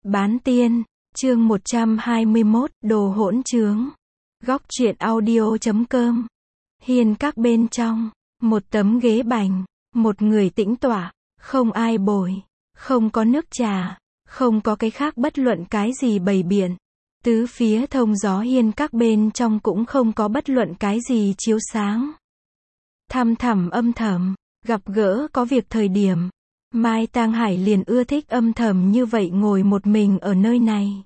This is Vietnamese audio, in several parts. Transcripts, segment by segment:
Bán tiên, chương 121, đồ hỗn trướng. Góc truyện audio.com. Hiên các bên trong, một tấm ghế bành, một người tĩnh tọa, không ai bồi, không có nước trà, không có cái khác bất luận cái gì bày biện. Tứ phía thông gió hiên các bên trong cũng không có bất luận cái gì chiếu sáng. Thăm thẳm âm thầm, gặp gỡ có việc thời điểm, Mai Tang Hải liền ưa thích âm thầm như vậy ngồi một mình ở nơi này.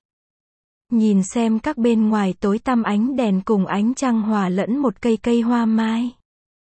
Nhìn xem các bên ngoài tối tăm ánh đèn cùng ánh trăng hòa lẫn một cây cây hoa mai.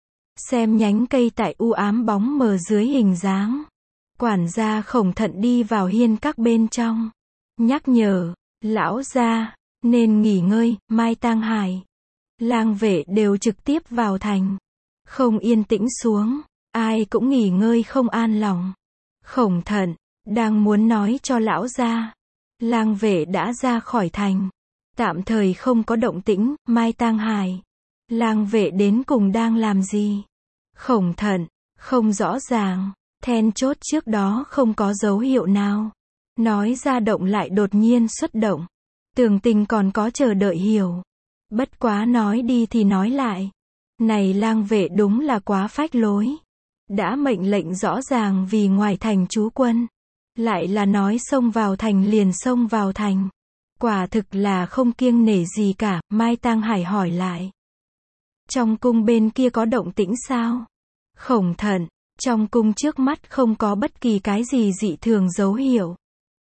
Xem nhánh cây tại u ám bóng mờ dưới hình dáng. Quản gia Khổng Thận đi vào hiên các bên trong. Nhắc nhở, lão gia, nên nghỉ ngơi, Mai Tang Hải. Lang vệ đều trực tiếp vào thành. Không yên tĩnh xuống, ai cũng nghỉ ngơi không an lòng. Khổng Thận, đang muốn nói cho lão gia. Lang vệ đã ra khỏi thành. Tạm thời không có động tĩnh, Mai Tang Hải. Lang vệ đến cùng đang làm gì? Khổng Thận, không rõ ràng. Then chốt trước đó không có dấu hiệu nào. Nói ra động lại đột nhiên xuất động. Tưởng tình còn có chờ đợi hiểu. Bất quá nói đi thì nói lại. Này lang vệ đúng là quá phách lối. Đã mệnh lệnh rõ ràng vì ngoài thành trú quân. Lại là nói xông vào thành liền xông vào thành. Quả thực là không kiêng nể gì cả, Mai Tang Hải hỏi lại. Trong cung bên kia có động tĩnh sao? Khổng Thận, trong cung trước mắt không có bất kỳ cái gì dị thường dấu hiệu.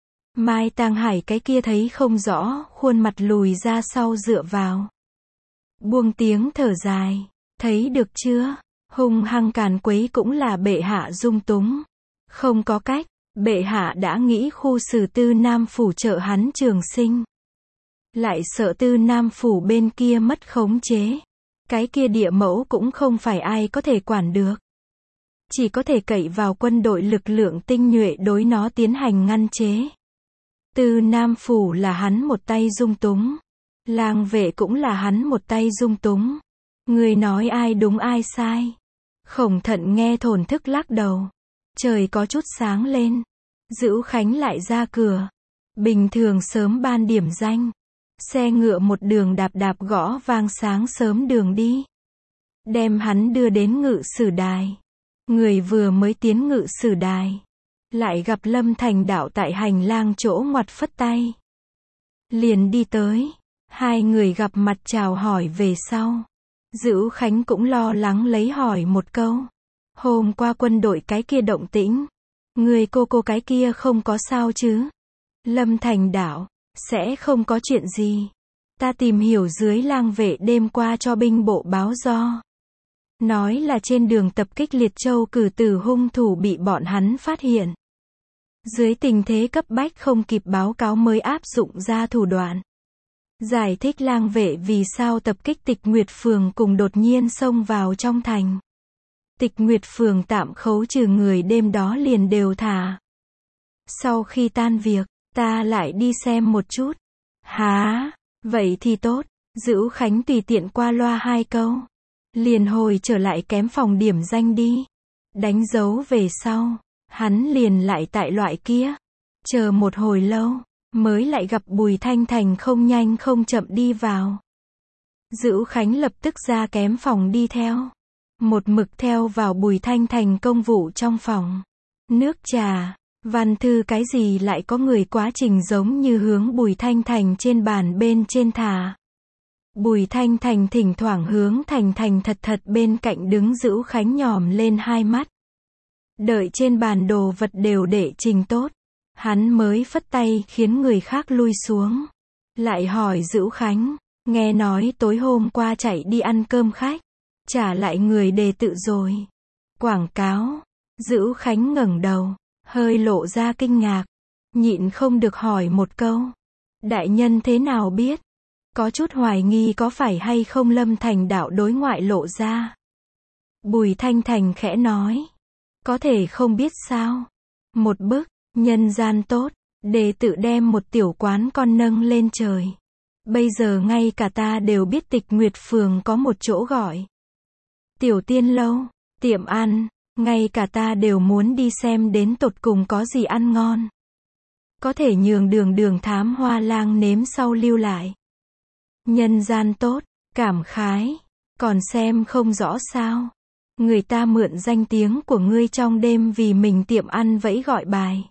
Mai Tang Hải cái kia thấy không rõ, khuôn mặt lùi ra sau dựa vào. Buông tiếng thở dài, thấy được chưa? Hung hăng càn quấy cũng là bệ hạ dung túng. Không có cách, bệ hạ đã nghĩ khu xử Tư Nam phủ trợ hắn trường sinh. Lại sợ Tư Nam phủ bên kia mất khống chế. Cái kia địa mẫu cũng không phải ai có thể quản được. Chỉ có thể cậy vào quân đội lực lượng tinh nhuệ đối nó tiến hành ngăn chế. Tư Nam phủ là hắn một tay dung túng. Lang vệ cũng là hắn một tay dung túng. Người nói ai đúng ai sai. Khổng Thận nghe thổn thức lắc đầu. Trời có chút sáng lên. Dữu Khánh lại ra cửa. Bình thường sớm ban điểm danh. Xe ngựa một đường đạp đạp gõ vang sáng sớm đường đi. Đem hắn đưa đến ngự sử đài. Người vừa mới tiến ngự sử đài. Lại gặp Lâm Thành Đạo tại hành lang chỗ ngoặt phất tay. Liền đi tới. Hai người gặp mặt chào hỏi về sau. Dữu Khánh cũng lo lắng lấy hỏi một câu. Hôm qua quân đội cái kia động tĩnh. Người cô cái kia không có sao chứ? Lâm Thành Đạo, sẽ không có chuyện gì. Ta tìm hiểu dưới lang vệ đêm qua cho binh bộ báo do. Nói là trên đường tập kích Liệt Châu cử tử hung thủ bị bọn hắn phát hiện. Dưới tình thế cấp bách không kịp báo cáo mới áp dụng ra thủ đoạn. Giải thích lang vệ vì sao tập kích Tịch Nguyệt Phường cùng đột nhiên xông vào trong thành. Tịch Nguyệt Phường tạm khấu trừ người đêm đó liền đều thả. Sau khi tan việc, ta lại đi xem một chút. Hả? Vậy thì tốt. Dữu Khánh tùy tiện qua loa hai câu. Liền hồi trở lại kém phòng điểm danh đi. Đánh dấu về sau. Hắn liền lại tại loại kia. Chờ một hồi lâu. Mới lại gặp Bùi Thanh Thành không nhanh không chậm đi vào. Dữu Khánh lập tức ra kém phòng đi theo. Một mực theo vào Bùi Thanh Thành công vụ trong phòng. Nước trà, văn thư cái gì lại có người quá trình giống như hướng Bùi Thanh Thành trên bàn bên trên thả. Bùi Thanh Thành thỉnh thoảng hướng Thành Thành thật thật bên cạnh đứng Dữu Khánh nhòm lên hai mắt. Đợi trên bàn đồ vật đều để trình tốt. Hắn mới phất tay khiến người khác lui xuống. Lại hỏi Dữu Khánh, nghe nói tối hôm qua chạy đi ăn cơm khách. Trả lại người đề tự rồi. Quảng cáo. Dữu Khánh ngẩng đầu, hơi lộ ra kinh ngạc. Nhịn không được hỏi một câu. Đại nhân thế nào biết? Có chút hoài nghi có phải hay không Lâm Thành Đạo đối ngoại lộ ra. Bùi Thanh Thành khẽ nói. Có thể không biết sao. Một bức, nhân gian tốt, để tự đem một tiểu quán con nâng lên trời. Bây giờ ngay cả ta đều biết Tịch Nguyệt Phường có một chỗ gọi. Tiểu Tiên Lâu, tiệm ăn, ngay cả ta đều muốn đi xem đến tột cùng có gì ăn ngon. có thể nhường Đường Thám Hoa Lang nếm sau lưu lại. Nhân gian tốt, cảm khái, còn xem không rõ sao? Người ta mượn danh tiếng của ngươi trong đêm vì mình tiệm ăn vẫy gọi bài.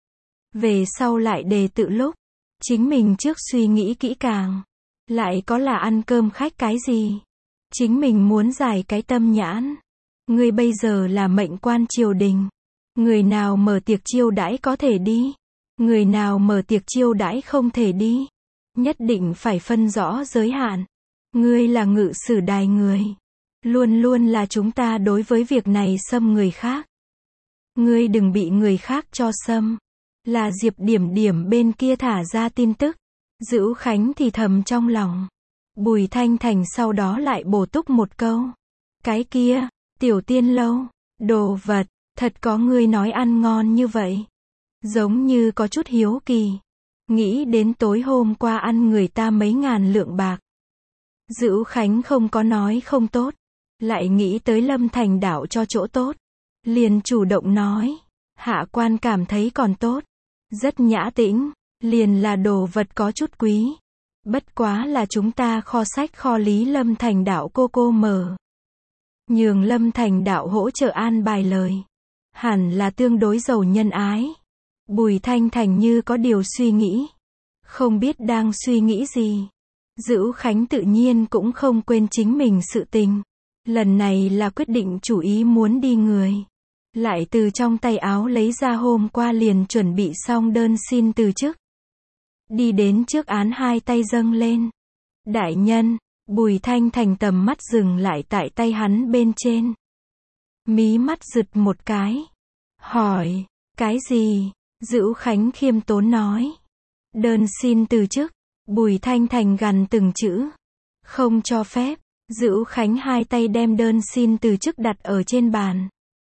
Về sau lại đề tự lúc, chính mình trước suy nghĩ kỹ càng, lại có là ăn cơm khách cái gì? Chính mình muốn giải cái tâm nhãn. Ngươi bây giờ là mệnh quan triều đình. Người nào mở tiệc chiêu đãi có thể đi. Người nào mở tiệc chiêu đãi không thể đi. Nhất định phải phân rõ giới hạn. Ngươi là ngự sử đài người. Luôn luôn là chúng ta đối với việc này xâm người khác. Ngươi đừng bị người khác cho xâm. Là Diệp Điểm Điểm bên kia thả ra tin tức. Dữu Khánh thì thầm trong lòng. Bùi Thanh Thành sau đó lại bổ túc một câu. Cái kia, Tiểu Tiên Lâu, đồ vật, thật có ngươi nói ăn ngon như vậy. Giống như có chút hiếu kỳ. Nghĩ đến tối hôm qua ăn người ta mấy ngàn lượng bạc. Dữu Khánh không có nói không tốt. Lại nghĩ tới Lâm Thành Đạo cho chỗ tốt. Liền chủ động nói. Hạ quan cảm thấy còn tốt. Rất nhã tĩnh. Liền là đồ vật có chút quý. Bất quá là chúng ta kho sách kho lý Lâm Thành Đạo cô mở. Nhường Lâm Thành Đạo hỗ trợ an bài lời. Hẳn là tương đối giàu nhân ái. Bùi Thanh Thành như có điều suy nghĩ. Không biết đang suy nghĩ gì. Dữu Khánh tự nhiên cũng không quên chính mình sự tình. Lần này là quyết định chủ ý muốn đi người. Lại từ trong tay áo lấy ra hôm qua liền chuẩn bị xong đơn xin từ chức. Đi đến trước án hai tay dâng lên. Đại nhân, Bùi Thanh Thành tầm mắt dừng lại tại tay hắn bên trên. Mí mắt giật một cái. Hỏi, cái gì? Dữu Khánh khiêm tốn nói. Đơn xin từ chức. Bùi Thanh Thành gằn từng chữ. Không cho phép. Dữu Khánh hai tay đem đơn xin từ chức đặt ở trên bàn.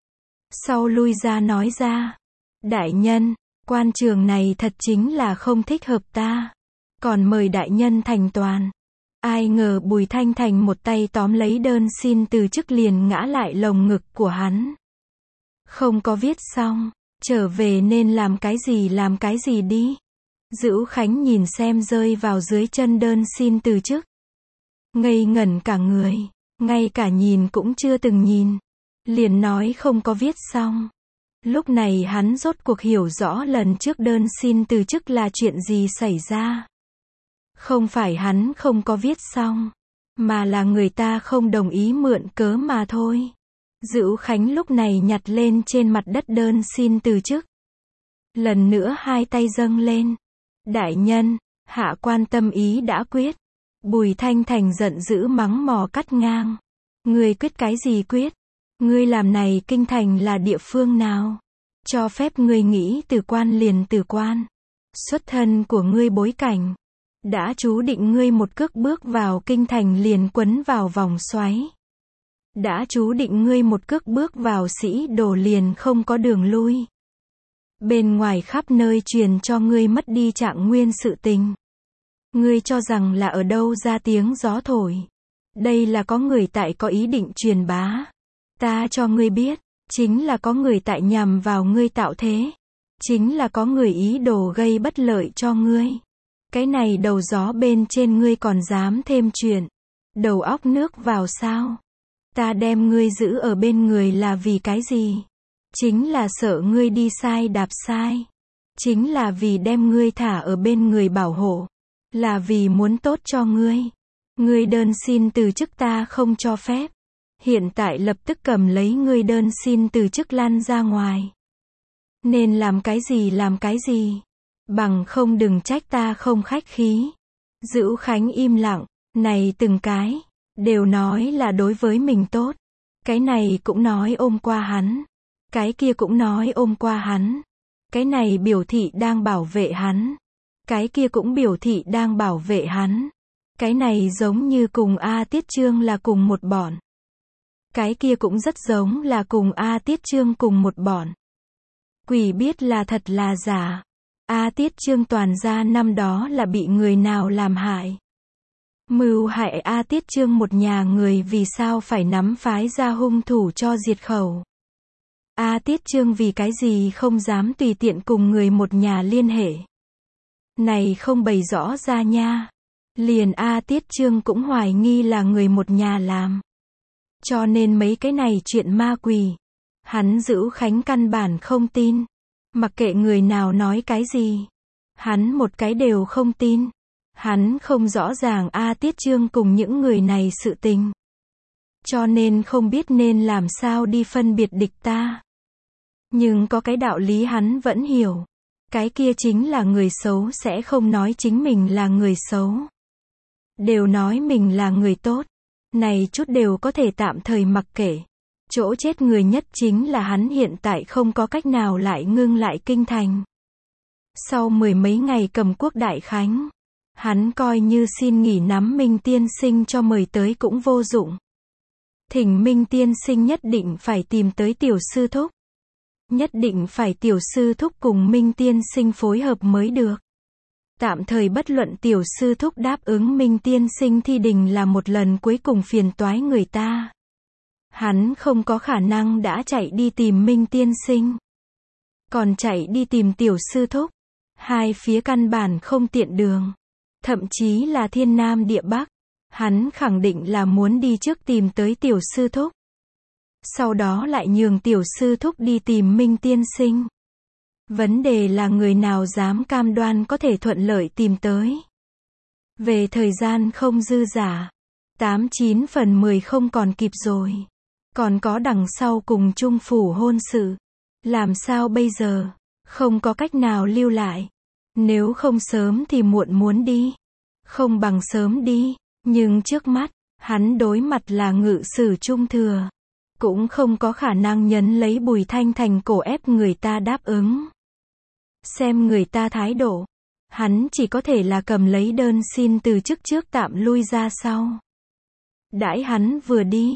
Sau lui ra nói ra. Đại nhân, quan trường này thật chính là không thích hợp ta. Còn mời đại nhân thành toàn. Ai ngờ Bùi Thanh Thành một tay tóm lấy đơn xin từ chức liền ngã lại lồng ngực của hắn. Không có viết xong, trở về nên làm cái gì đi. Dữu Khánh nhìn xem rơi vào dưới chân đơn xin từ chức. Ngây ngẩn cả người, ngay cả nhìn cũng chưa từng nhìn. Liền nói không có viết xong. Lúc này hắn rốt cuộc hiểu rõ lần trước đơn xin từ chức là chuyện gì xảy ra. Không phải hắn không có viết xong, mà là người ta không đồng ý mượn cớ mà thôi. Dữu Khánh lúc này nhặt lên trên mặt đất đơn xin từ chức. Lần nữa hai tay dâng lên. Đại nhân, hạ quan tâm ý đã quyết. Bùi Thanh Thành giận dữ mắng mò cắt ngang. Ngươi quyết cái gì quyết? Ngươi làm này kinh thành là địa phương nào? Cho phép ngươi nghĩ từ quan liền từ quan. Xuất thân của ngươi bối cảnh. Đã chú định ngươi một cước bước vào kinh thành liền quấn vào vòng xoáy. Đã chú định ngươi một cước bước vào sĩ đồ liền không có đường lui. Bên ngoài khắp nơi truyền cho ngươi mất đi trạng nguyên sự tình. Ngươi cho rằng là ở đâu ra tiếng gió thổi. Đây là có người tại có ý định truyền bá. Ta cho ngươi biết, chính là có người tại nhằm vào ngươi tạo thế. Chính là có người ý đồ gây bất lợi cho ngươi. Cái này đầu gió bên trên ngươi còn dám thêm chuyện. Đầu óc nước vào sao? Ta đem ngươi giữ ở bên người là vì cái gì? Chính là sợ ngươi đi sai đạp sai. Chính là vì đem ngươi thả ở bên người bảo hộ. Là vì muốn tốt cho ngươi. Ngươi đơn xin từ chức ta không cho phép. Hiện tại lập tức cầm lấy ngươi đơn xin từ chức lăn ra ngoài. Nên làm cái gì? Bằng không đừng trách ta không khách khí. Dữu Khánh im lặng. Này từng cái. Đều nói là đối với mình tốt. Cái này cũng nói ôm qua hắn. Cái kia cũng nói ôm qua hắn. Cái này biểu thị đang bảo vệ hắn. Cái kia cũng biểu thị đang bảo vệ hắn. Cái này giống như cùng A Tiết Trương là cùng một bọn. Cái kia cũng rất giống là cùng A Tiết Trương cùng một bọn. Quỷ biết là thật là giả. A Tiết Trương toàn gia năm đó là bị người nào làm hại. Mưu hại A Tiết Trương một nhà người vì sao phải nắm phái ra hung thủ cho diệt khẩu. A Tiết Trương vì cái gì không dám tùy tiện cùng người một nhà liên hệ. Này không bày rõ ra nha. Liền A Tiết Trương cũng hoài nghi là người một nhà làm. Cho nên mấy cái này chuyện ma quỷ, hắn Dữu Khánh căn bản không tin. Mặc kệ người nào nói cái gì, hắn một cái đều không tin. Hắn không rõ ràng A Tiết Trương cùng những người này sự tình. Cho nên không biết nên làm sao đi phân biệt địch ta. Nhưng có cái đạo lý hắn vẫn hiểu. Cái kia chính là người xấu sẽ không nói chính mình là người xấu. Đều nói mình là người tốt. Này chút đều có thể tạm thời mặc kệ. Chỗ chết người nhất chính là hắn hiện tại không có cách nào lại ngưng lại kinh thành. Sau 10 mấy ngày Cầm Quốc đại khánh, hắn coi như xin nghỉ nắm Minh tiên sinh cho mời tới cũng vô dụng. Thỉnh Minh tiên sinh nhất định phải tìm tới tiểu sư thúc. Nhất định phải tiểu sư thúc cùng Minh tiên sinh phối hợp mới được. Tạm thời bất luận tiểu sư thúc đáp ứng Minh tiên sinh thi đình là một lần cuối cùng phiền toái người ta. Hắn không có khả năng đã chạy đi tìm Minh tiên sinh. Còn chạy đi tìm tiểu sư thúc. Hai phía căn bản không tiện đường. Thậm chí là thiên nam địa bắc. Hắn khẳng định là muốn đi trước tìm tới tiểu sư thúc. Sau đó lại nhường tiểu sư thúc đi tìm Minh tiên sinh. Vấn đề là người nào dám cam đoan có thể thuận lợi tìm tới. Về thời gian không dư giả. 89 phần 10 không còn kịp rồi. Còn có đằng sau cùng Trung phủ hôn sự. Làm sao bây giờ? Không có cách nào lưu lại. Nếu không sớm thì muộn muốn đi. Không bằng sớm đi. Nhưng trước mắt, hắn đối mặt là ngự sử Trung thừa. Cũng không có khả năng nhấn lấy Bùi Thanh Thành cổ ép người ta đáp ứng. Xem người ta thái độ. Hắn chỉ có thể là cầm lấy đơn xin từ chức trước tạm lui ra sau. Đãi hắn vừa đi,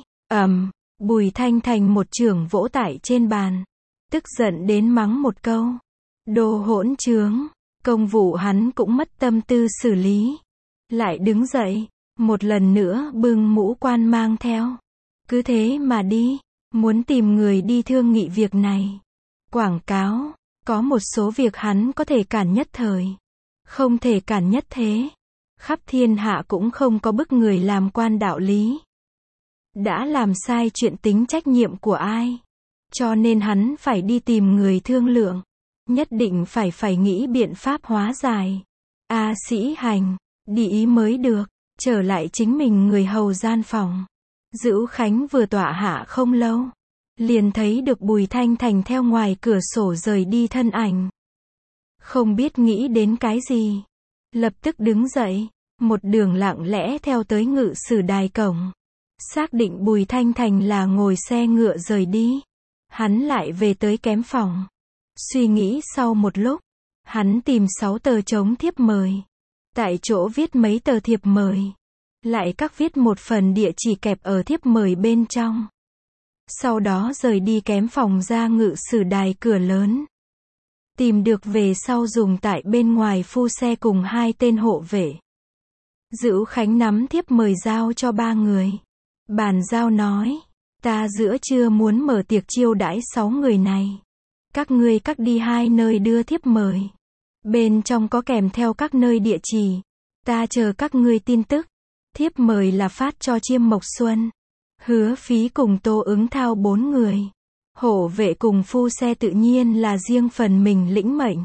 Bùi Thanh Thành một chưởng vỗ tại trên bàn. Tức giận đến mắng một câu. Đồ hỗn trướng. Công vụ hắn cũng mất tâm tư xử lý. Lại đứng dậy. Một lần nữa bưng mũ quan mang theo. Cứ thế mà đi. Muốn tìm người đi thương nghị việc này. Quảng cáo. Có một số việc hắn có thể cản nhất thời. Không thể cản nhất thế. Khắp thiên hạ cũng không có bức người làm quan đạo lý. Đã làm sai chuyện tính trách nhiệm của ai. Cho nên hắn phải đi tìm người thương lượng. Nhất định phải nghĩ biện pháp hóa giải. A Sĩ Hành. Đi ý mới được. Trở lại chính mình người hầu gian phòng. Dữu Khánh vừa tọa hạ không lâu. Liền thấy được Bùi Thanh Thành theo ngoài cửa sổ rời đi thân ảnh. Không biết nghĩ đến cái gì. Lập tức đứng dậy. Một đường lặng lẽ theo tới ngự sử đài cổng. Xác định Bùi Thanh Thành là ngồi xe ngựa rời đi. Hắn lại về tới kém phòng. Suy nghĩ sau một lúc. Hắn tìm 6 tờ trống thiếp mời. Tại chỗ viết mấy tờ thiệp mời. Lại các viết một phần địa chỉ kẹp ở thiếp mời bên trong. Sau đó rời đi kém phòng ra ngự sử đài cửa lớn. Tìm được về sau dùng tại bên ngoài phu xe cùng 2 tên hộ vệ. Dữu Khánh nắm thiếp mời giao cho 3 người. Bàn giao nói. Ta giữa trưa muốn mở tiệc chiêu đãi 6 người này. Các ngươi cắt đi 2 nơi đưa thiếp mời. Bên trong có kèm theo các nơi địa chỉ. Ta chờ các ngươi tin tức. Thiếp mời là phát cho Chiêm Mộc Xuân. Hứa Phí cùng Tô Ứng Thao 4 người. Hộ vệ cùng phu xe tự nhiên là riêng phần mình lĩnh mệnh.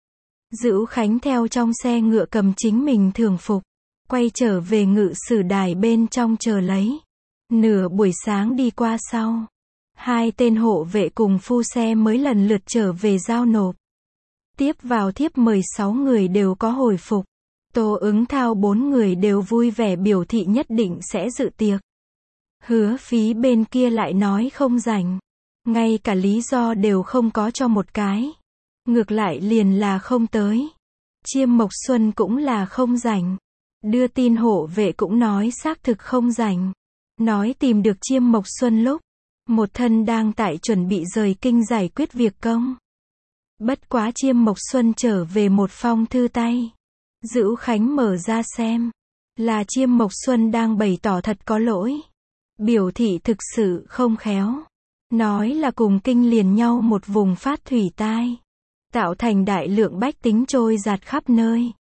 Dữu Khánh theo trong xe ngựa cầm chính mình thường phục. Quay trở về ngự sử đài bên trong chờ lấy. Nửa buổi sáng đi qua sau. 2 tên hộ vệ cùng phu xe mới lần lượt trở về giao nộp. Tiếp vào thiếp mời 6 người đều có hồi phục. Tô Ứng Thao 4 người đều vui vẻ biểu thị nhất định sẽ dự tiệc. Hứa Phí bên kia lại nói không rảnh. Ngay cả lý do đều không có cho một cái. Ngược lại liền là không tới. Chiêm Mộc Xuân cũng là không rảnh. Đưa tin hộ vệ cũng nói xác thực không rảnh. Nói tìm được Chiêm Mộc Xuân lúc. Một thân đang tại chuẩn bị rời kinh giải quyết việc công. Bất quá Chiêm Mộc Xuân trở về một phong thư tay. Dữu Khánh mở ra xem. Là Chiêm Mộc Xuân đang bày tỏ thật có lỗi. Biểu thị thực sự không khéo. Nói là cùng kinh liền nhau một vùng phát thủy tai. Tạo thành đại lượng bách tính trôi giạt khắp nơi.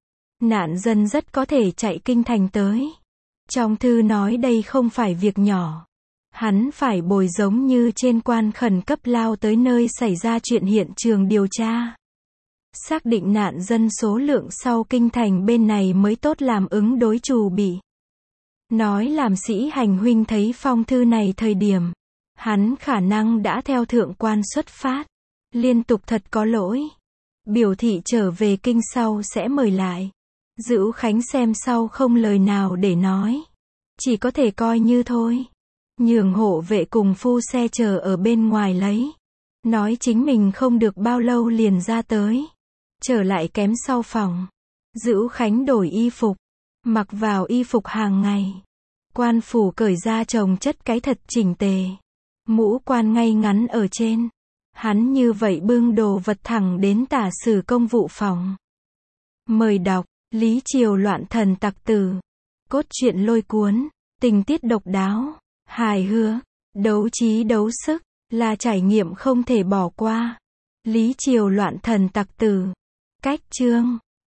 nạn dân rất có thể chạy kinh thành tới. Trong thư nói đây không phải việc nhỏ. Hắn phải bồi giống như trên quan khẩn cấp lao tới nơi xảy ra chuyện hiện trường điều tra. Xác định nạn dân số lượng sau kinh thành bên này mới tốt làm ứng đối trù bị. Nói làm Sĩ Hành huynh thấy phong thư này thời điểm. Hắn khả năng đã theo thượng quan xuất phát. Liên tục thật có lỗi. Biểu thị trở về kinh sau sẽ mời lại. Dữu Khánh xem sau không lời nào để nói. Chỉ có thể coi như thôi. Nhường hộ vệ cùng phu xe chờ ở bên ngoài lấy. Nói chính mình không được bao lâu liền ra tới. Trở lại kém sau phòng. Dữu Khánh đổi y phục. Mặc vào y phục hàng ngày. Quan phủ cởi ra chồng chất cái thật chỉnh tề. Mũ quan ngay ngắn ở trên. Hắn như vậy bưng đồ vật thẳng đến tả sử công vụ phòng. Mời đọc, Lý Triều loạn thần tặc tử. Cốt truyện lôi cuốn, tình tiết độc đáo, hài hước, đấu trí đấu sức, là trải nghiệm không thể bỏ qua. Lý Triều loạn thần tặc tử. Cách chương